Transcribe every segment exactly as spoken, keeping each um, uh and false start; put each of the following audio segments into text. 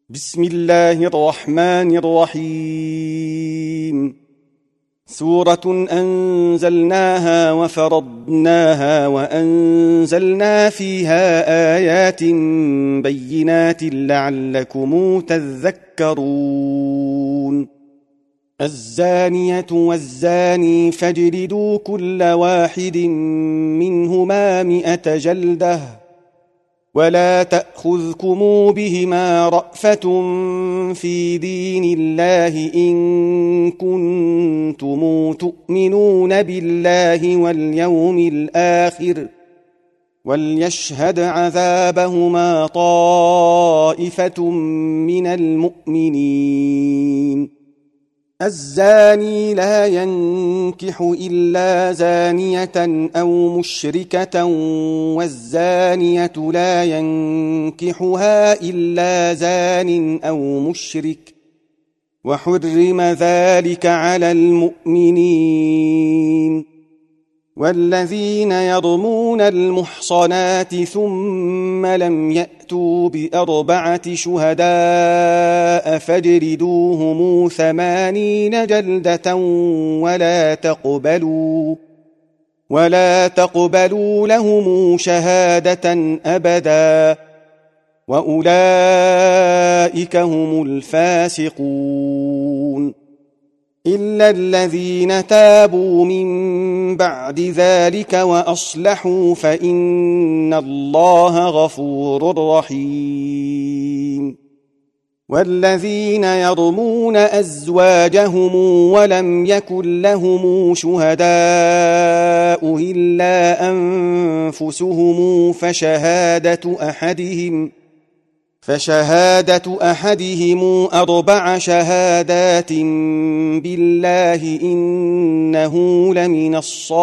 بسم الله الرحمن الرحيم. سورة أنزلناها وفرضناها وأنزلنا فيها آيات بينات لعلكم تذكرون. الزانية والزاني فاجلدوا كل واحد منهما مئة جلدة ولا تأخذكم بهما رأفة في دين الله إن كنتم تؤمنون بالله واليوم الآخر وليشهد عذابهما طائفة من المؤمنين. الزاني لا ينكح إلا زانية أو مشركة والزانية لا ينكحها إلا زان أو مشرك وحرم ذلك على المؤمنين. والذين يرمون المحصنات ثم لم يأتوا بأربعة شهداء فاجلدوهم ثمانين جلدة ولا تقبلوا ولا تقبلوا لهم شهادة أبدا وأولئك هم الفاسقون. إلا الذين تابوا من بعد ذلك وأصلحوا فإن الله غفور رحيم. والذين يرمون أزواجهم ولم يكن لهم شهداء إلا أنفسهم فشهادة أحدهم فشهادة أحدهم أربع شهادات بالله إنه لمن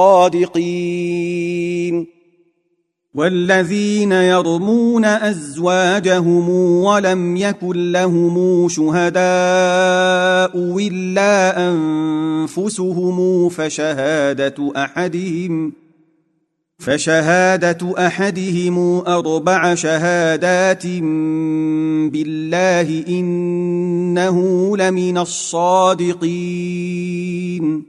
الصادقين. والذين يرمون أزواجهم ولم يكن لهم شهداء إلا أنفسهم فشهادة أحدهم فشهادة أحدهم أربع شهادات بالله إنه لمن الصادقين.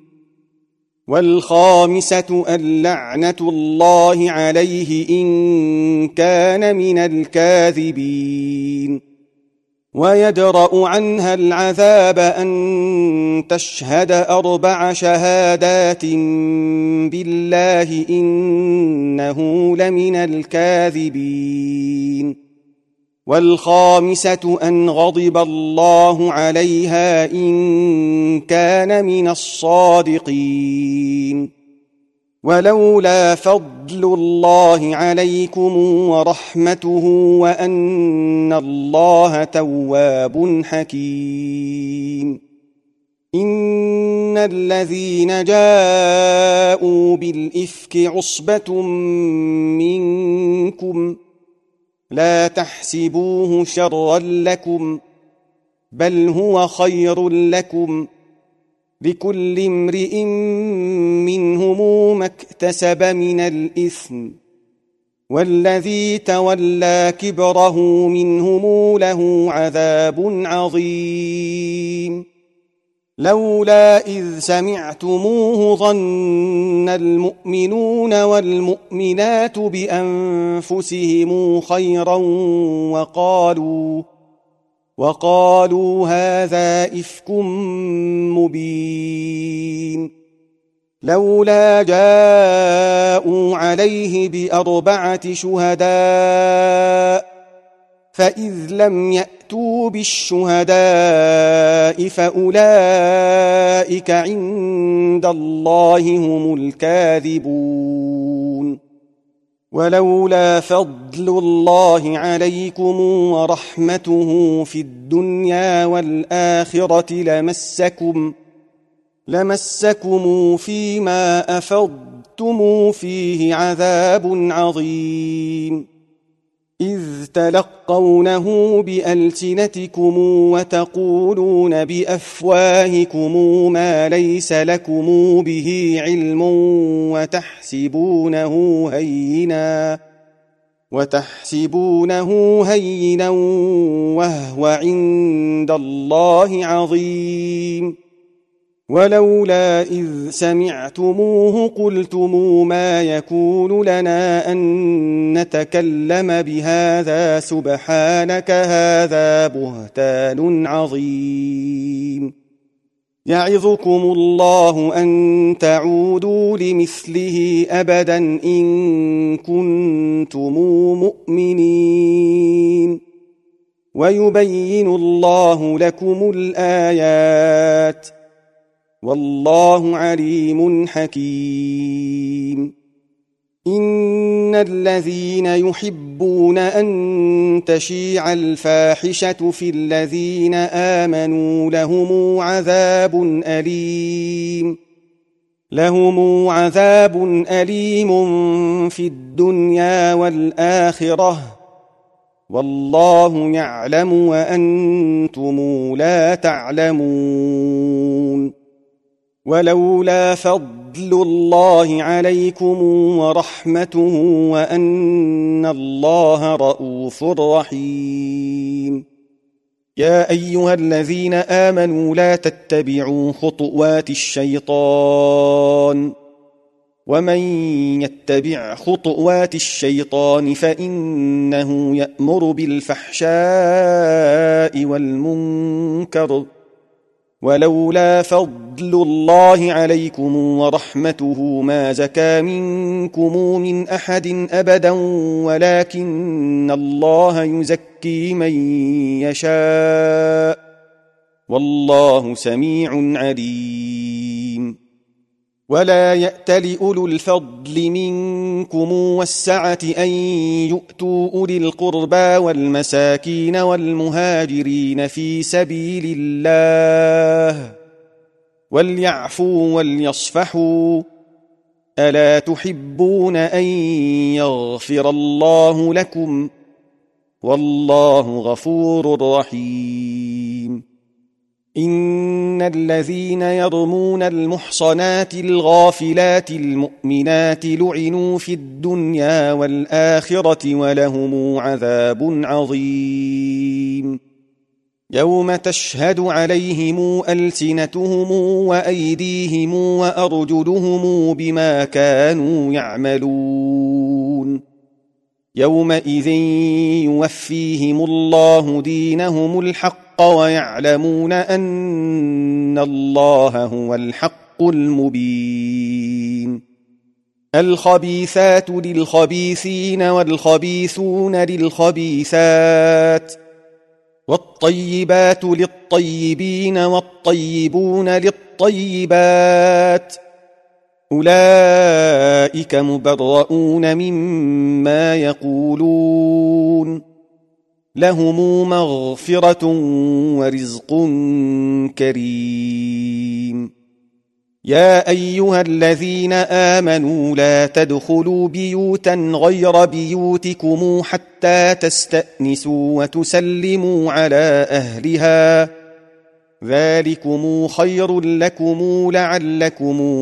والخامسة اللعنة الله عليه إن كان من الكاذبين. ويدرأ عنها العذاب أن تشهد أربع شهادات بالله إنه لمن الكاذبين. والخامسة أن غضب الله عليها إن كان من الصادقين. ولولا فضل الله عليكم ورحمته وأن الله تواب حكيم. إن الذين جاءوا بالإفك عصبة منكم لا تحسبوه شرا لكم بل هو خير لكم لكل امرئ منهم ما اكتسب من الإثم والذي تولى كبره منهم له عذاب عظيم. لولا إذ سمعتموه ظن المؤمنون والمؤمنات بأنفسهم خيرا وقالوا وقالوا هذا إفك مبين. لولا جاءوا عليه بأربعة شهداء فإذ لم يأتوا بالشهداء فأولئك عند الله هم الكاذبون. ولولا فضل الله عليكم ورحمته في الدنيا والآخرة لمسكم لمسكم فيما أفضتم فيه عذاب عظيم. إذ تلقونه بألسنتكم وتقولون بأفواهكم ما ليس لكم به علم وتحسبونه هينا وتحسبونه هينا وهو عند الله عظيم ولولا إذ سمعتموه قلتم ما يكون لنا أن نتكلم بهذا سبحانك هذا بهتان عظيم يعظكم الله أن تعودوا لمثله أبدا إن كنتم مؤمنين ويبين الله لكم الآيات والله عليم حكيم إن الذين يحبون أن تشيع الفاحشة في الذين آمنوا لهم عذاب أليم لهم عذاب أليم في الدنيا والآخرة والله يعلم وأنتم لا تعلمون ولولا فضل الله عليكم ورحمته وأن الله رءوف رحيم يا أيها الذين آمنوا لا تتبعوا خطوات الشيطان ومن يتبع خطوات الشيطان فإنه يأمر بالفحشاء والمنكر ولولا فضل الله عليكم ورحمته ما زكى منكم من أحد أبدا ولكن الله يزكي من يشاء والله سميع عليم ولا يأتل أولو الفضل منكم والسعة أن يؤتوا أولي القربى والمساكين والمهاجرين في سبيل الله وليعفوا وليصفحوا ألا تحبون أن يغفر الله لكم والله غفور رحيم إن الذين يرمون المحصنات الغافلات المؤمنات لعنوا في الدنيا والآخرة ولهم عذاب عظيم يوم تشهد عليهم ألسنتهم وأيديهم وأرجلهم بما كانوا يعملون يومئذ يوفيهم الله دينهم الحق ويعلمون أن الله هو الحق المبين الخبيثات للخبيثين والخبيثون للخبيثات والطيبات للطيبين والطيبون للطيبات أولئك مبرؤون مما يقولون لهم مغفرة ورزق كريم يا أيها الذين آمنوا لا تدخلوا بيوتا غير بيوتكم حتى تستأنسوا وتسلموا على أهلها ذلكم خير لكم لعلكم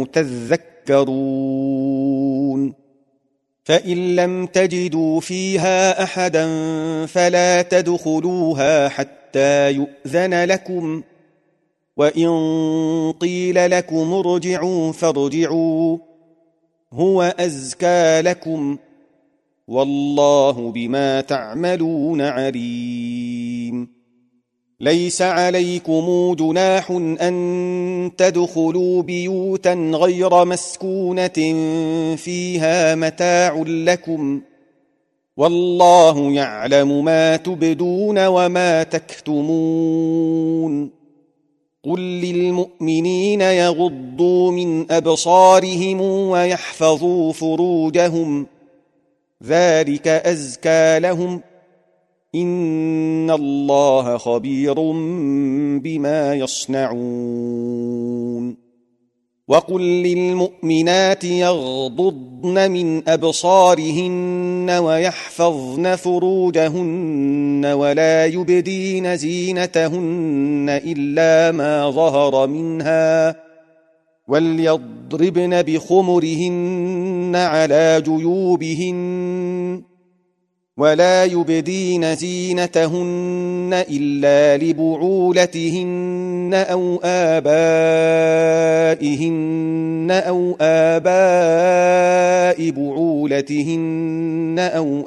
تذكرون فإن لم تجدوا فيها أحدا فلا تدخلوها حتى يؤذن لكم وإن قيل لكم ارجعوا فارجعوا هو أزكى لكم والله بما تعملون عليم ليس عليكم جناح أن تدخلوا بيوتا غير مسكونة فيها متاع لكم والله يعلم ما تبدون وما تكتمون قل للمؤمنين يغضوا من أبصارهم ويحفظوا فروجهم ذلك أزكى لهم إن الله خبير بما يصنعون وقل للمؤمنات يغضضن من أبصارهن ويحفظن فروجهن ولا يبدين زينتهن إلا ما ظهر منها وليضربن بخمرهن على جيوبهن ولا يبدين زينتهن إلا لبعولتهن أو آبائهن أو آباء بعولتهن أو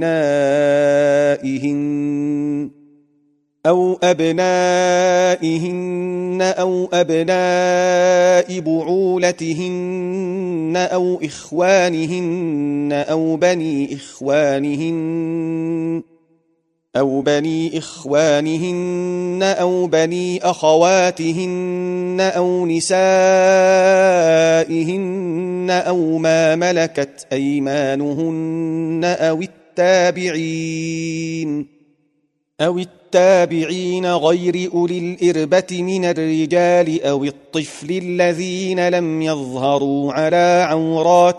أبنائهن أو أبنائهن أو أبناء بعولتهن أو إخوانهن أو بني إخوانهن أو بني إخوانهن أو بني أخواتهن أو نسائهن أو ما ملكت أيمانهن أو التابعين أو التابعين غير أولي الإربة من الرجال أو الطفل الذين لم يظهروا على عورات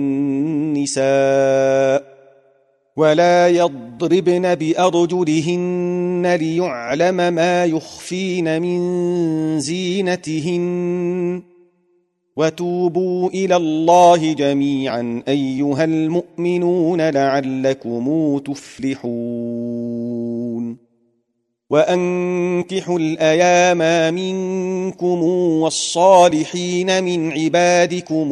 النساء ولا يضربن بأرجلهن ليعلم ما يخفين من زينتهن وتوبوا إلى الله جميعا أيها المؤمنون لعلكم تفلحون وأنكحوا الأيام منكم والصالحين من عبادكم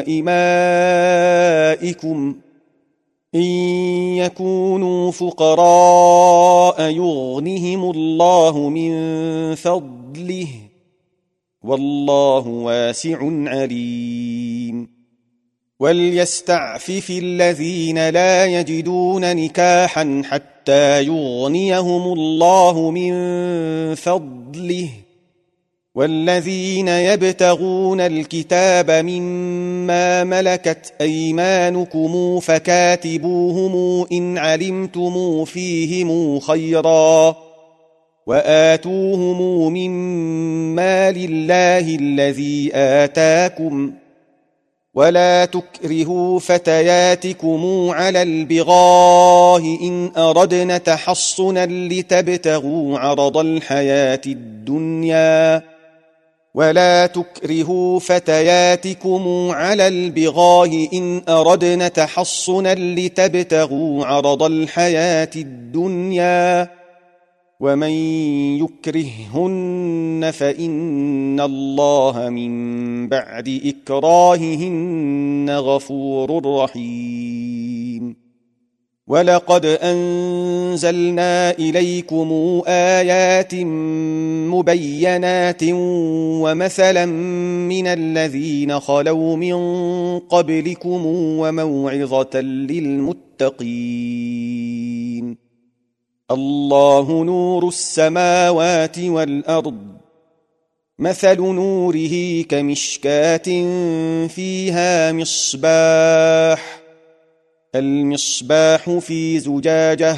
وإمائكم إن يكونوا فقراء يغنهم الله من فضله والله واسع عليم وليستعفف الذين لا يجدون نكاحا حتى يغنيهم الله من فضله والذين يبتغون الكتاب مما ملكت أيمانكم فكاتبوهم إن علمتم فيهم خيرا وآتوهم من مال الله الذي آتاكم ولا تكرهوا فتياتكم على البغاء إن أردن تحصنا لتبتغوا عرض الحياة الدنيا ولا تكرهوا فتياتكم على البغاء إن أردن تحصنا لتبتغوا عرض الحياة الدنيا ومن يكرههن فإن الله من بعد إكراههن غفور رحيم ولقد أنزلنا إليكم آيات مبينات ومثلا من الذين خلوا من قبلكم وموعظة للمتقين الله نور السماوات والأرض مثل نوره كمشكاة فيها مصباح المصباح في زجاجة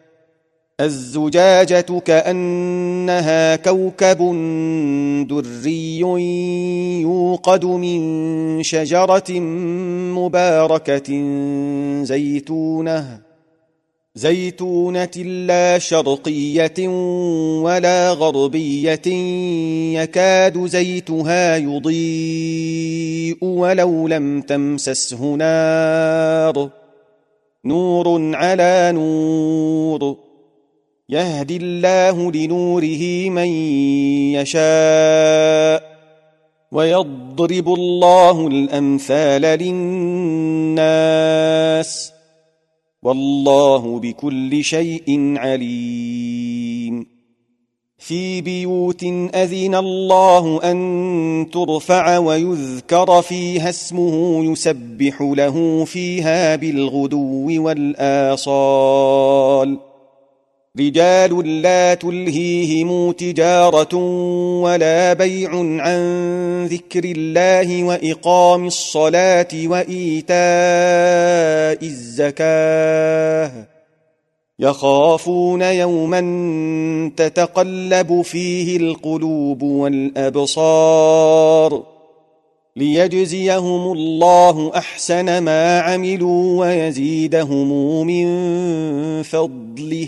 الزجاجة كأنها كوكب دري يوقد من شجرة مباركة زيتونة زيتونة لا شرقية ولا غربية يكاد زيتها يضيء ولو لم تمسسه نار نور على نور يهدي الله لنوره من يشاء ويضرب الله الأمثال للناس والله بكل شيء عليم في بيوت أذن الله أن ترفع ويذكر فيها اسمه يسبح له فيها بالغدو والآصال رجال لا تلهيهم تجارة ولا بيع عن ذكر الله وإقام الصلاة وإيتاء الزكاة يخافون يوما تتقلب فيه القلوب والأبصار ليجزيهم الله أحسن ما عملوا ويزيدهم من فضله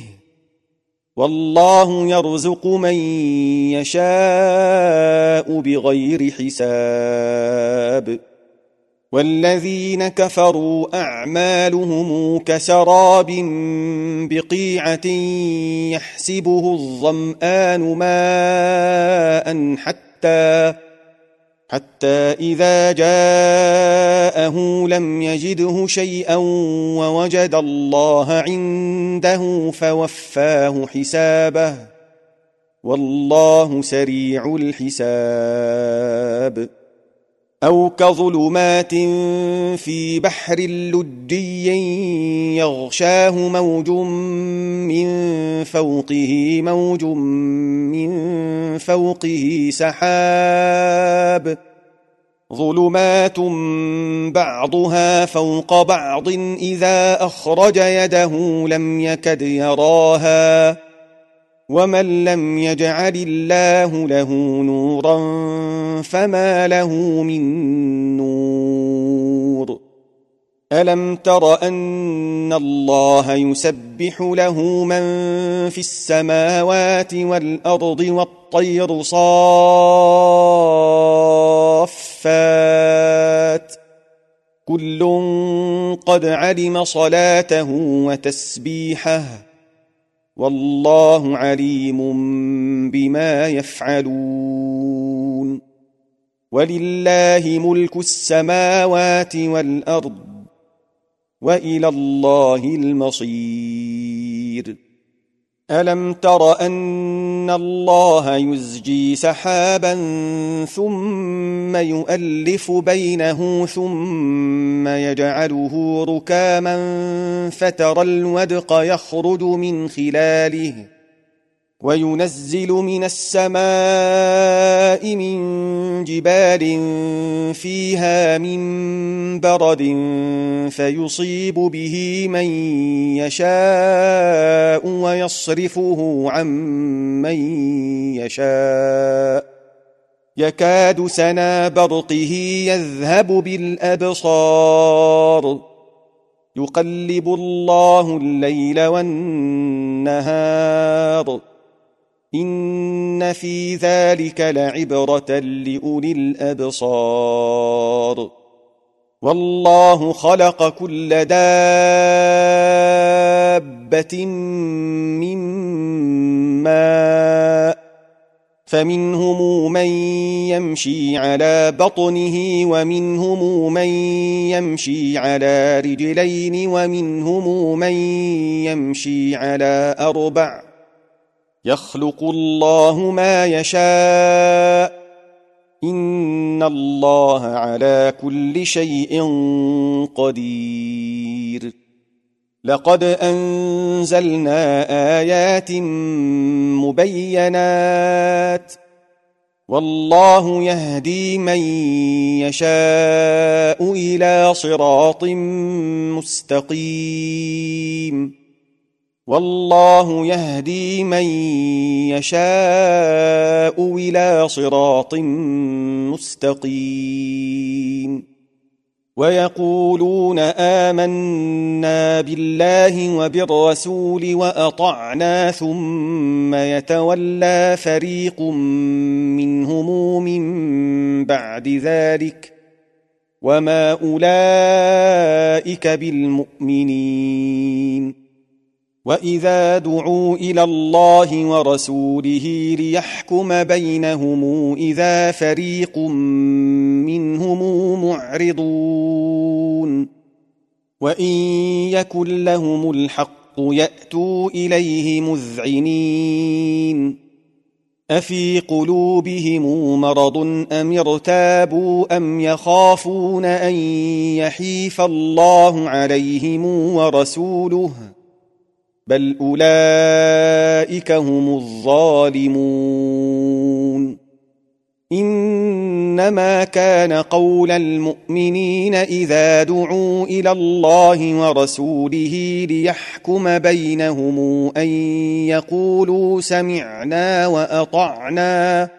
والله يرزق من يشاء بغير حساب والذين كفروا أعمالهم كسراب بقيعة يحسبه الظمآن ماء حتى حتى إذا جاءه لم يجده شيئا ووجد الله عنده فوفاه حسابه والله سريع الحساب. أو كظلمات في بحر لجي يغشاه موج من فوقه موج من فوقه سحاب ظلمات بعضها فوق بعض إذا أخرج يده لم يكد يراها ومن لم يجعل الله له نورا فما له من نور. ألم تر أن الله يسبح له من في السماوات والأرض والطير صافات كل قد علم صلاته وتسبيحه والله عليم بما يفعلون. ولله ملك السماوات والأرض وإلى الله المصير. ألم تر أن الله يزجي سحابا ثم يؤلف بينه ثم يجعله ركاما فترى الودق يخرج من خلاله وينزل من السماء من جبال فيها من برد فيصيب به من يشاء ويصرفه عن من يشاء يكاد سنا برقه يذهب بالأبصار يقلب الله الليل والنهار إن في ذلك لعبرة لأولي الأبصار. والله خلق كل دابة من ماء فمنهم من يمشي على بطنه ومنهم من يمشي على رجلين ومنهم من يمشي على أربع يخلق الله ما يشاء إن الله على كل شيء قدير. لقد أنزلنا آيات مبينات والله يهدي من يشاء إلى صراط مستقيم والله يهدي من يشاء إلى صراط مستقيم. ويقولون آمنا بالله وبالرسول وأطعنا ثم يتولى فريق منهم من بعد ذلك وما أولئك بالمؤمنين. وإذا دعوا إلى الله ورسوله ليحكم بينهم إذا فريق منهم معرضون وإن يكن لهم الحق يأتوا إليه مذعنين. أفي قلوبهم مرض أم ارتابوا أم يخافون أن يحيف الله عليهم ورسوله بل أولئك هم الظالمون. إنما كان قول المؤمنين إذا دعوا إلى الله ورسوله ليحكم بينهم أن يقولوا سمعنا وأطعنا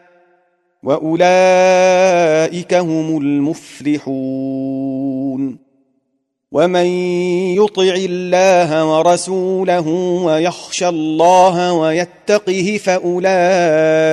وأولئك هم المفلحون. ومن يطع الله ورسوله ويخشى الله ويتقه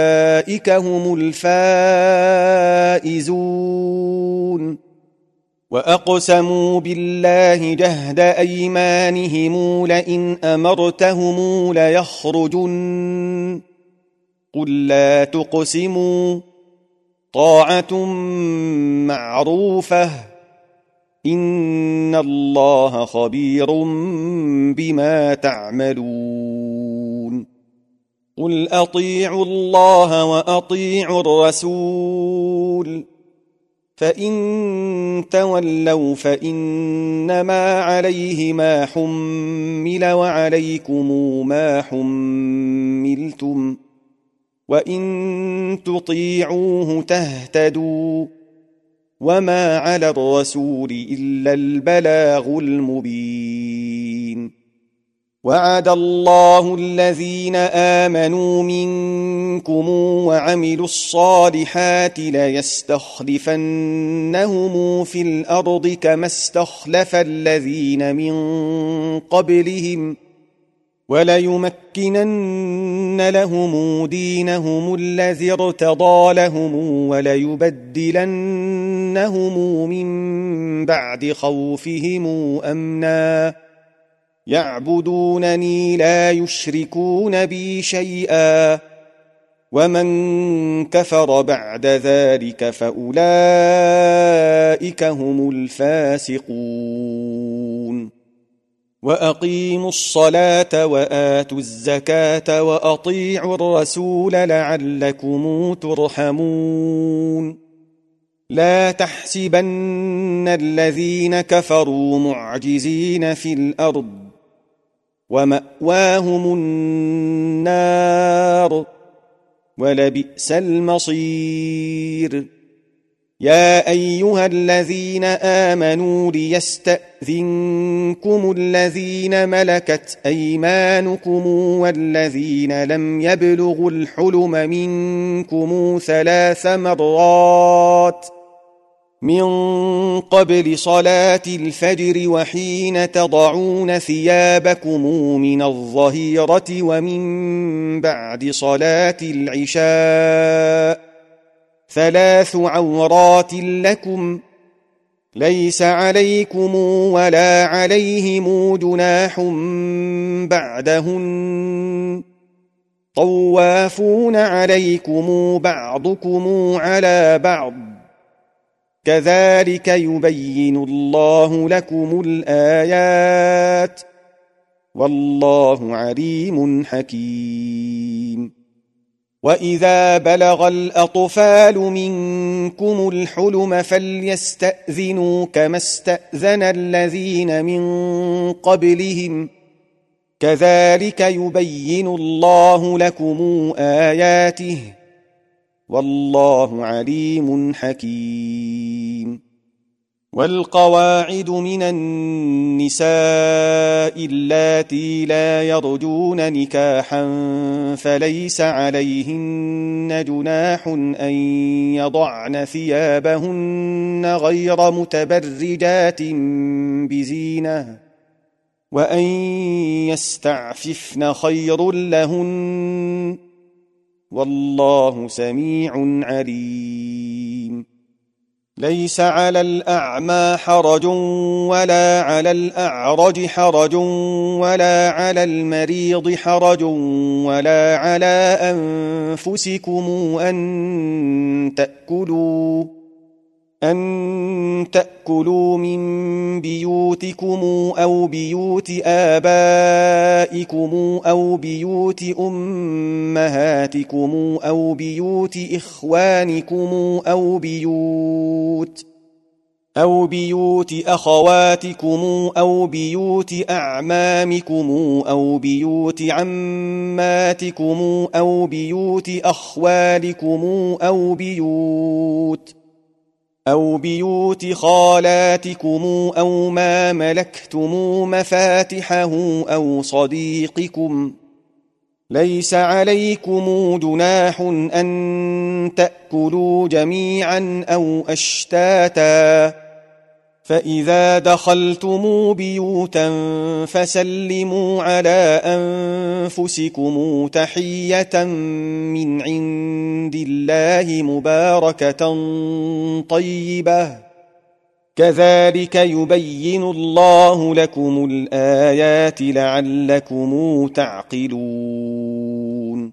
فأولئك هم الفائزون. وأقسموا بالله جهد أيمانهم لئن أمرتهم ليخرجن قل لا تقسموا طاعة معروفة إن الله خبير بما تعملون قل أطيعوا الله وأطيعوا الرسول فإن تولوا فإنما عليه ما حمل وعليكم ما حملتم وإن تطيعوه تهتدوا وما على الرسول إلا البلاغ المبين وعد الله الذين آمنوا منكم وعملوا الصالحات ليستخلفنهم في الأرض كما استخلف الذين من قبلهم وليمكنن لهم دينهم الذي ارتضى لهم وليبدلنهم من بعد خوفهم أمنا يعبدونني لا يشركون بي شيئا ومن كفر بعد ذلك فأولئك هم الفاسقون وأقيموا الصلاة وآتوا الزكاة وأطيعوا الرسول لعلكم ترحمون لا تحسبن الذين كفروا معجزين في الأرض ومأواهم النار ولبئس المصير يا أيها الذين آمنوا ليستأذنكم الذين ملكت أيمانكم والذين لم يبلغوا الحلم منكم ثلاث مرات من قبل صلاة الفجر وحين تضعون ثيابكم من الظهيرة ومن بعد صلاة العشاء ثلاث عورات لكم ليس عليكم ولا عليهم جناح بعدهن طوافون عليكم بعضكم على بعض كذلك يبين الله لكم الآيات والله عليم حكيم وإذا بلغ الأطفال منكم الحلم فليستأذنوا كما استأذن الذين من قبلهم كذلك يبين الله لكم آياته والله عليم حكيم والقواعد من النساء اللاتي لا يرجون نكاحا فليس عليهن جناح أن يضعن ثيابهن غير متبرجات بزينة وأن يستعففن خير لهن والله سميع عليم ليس على الأعمى حرج ولا على الأعرج حرج ولا على المريض حرج ولا على أنفسكم أن تأكلوا أن تأكلوا من بيوتكم أو بيوت آبائكم أو بيوت أمهاتكم أو بيوت إخوانكم أو بيوت أو بيوت أخواتكم أو بيوت أعمامكم أو بيوت عماتكم أو بيوت أخوالكم أو بيوت أو بيوت خالاتكم أو ما ملكتم مفاتحه أو صديقكم ليس عليكم جناح أن تأكلوا جميعا أو أشتاتا فإذا دخلتم بيوتا فسلموا على أنفسكم تحية من عند الله مباركة طيبة كذلك يبين الله لكم الآيات لعلكم تعقلون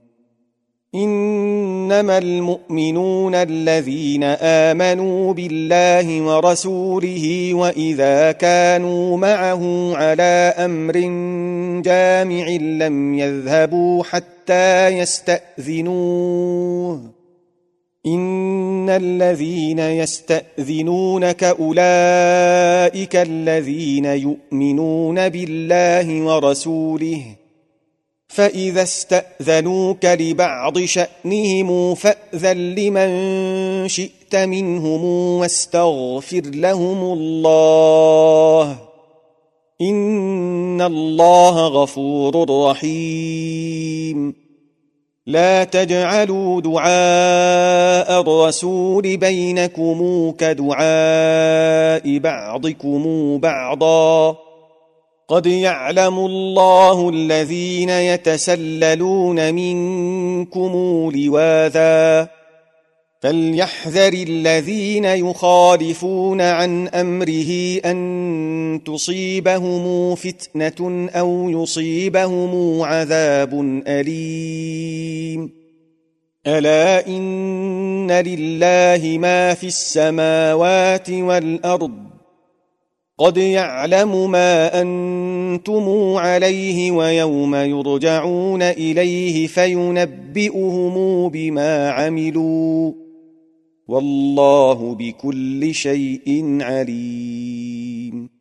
إنما المؤمنون الذين آمنوا بالله ورسوله وإذا كانوا معه على أمر جامع لم يذهبوا حتى يستأذنوه إن الذين يستأذنونك أولئك الذين يؤمنون بالله ورسوله فإذا استأذنوك لبعض شأنهم فأذن لمن شئت منهم واستغفر لهم الله إن الله غفور رحيم لا تجعلوا دعاء الرسول بينكم كدعاء بعضكم بعضا قد يعلم الله الذين يتسللون منكم لواذا فليحذر الذين يخالفون عن أمره أن تصيبهم فتنة أو يصيبهم عذاب أليم ألا إن لله ما في السماوات والأرض قد يعلم ما أنتم عليه ويوم يرجعون إليه فينبئهم بما عملوا والله بكل شيء عليم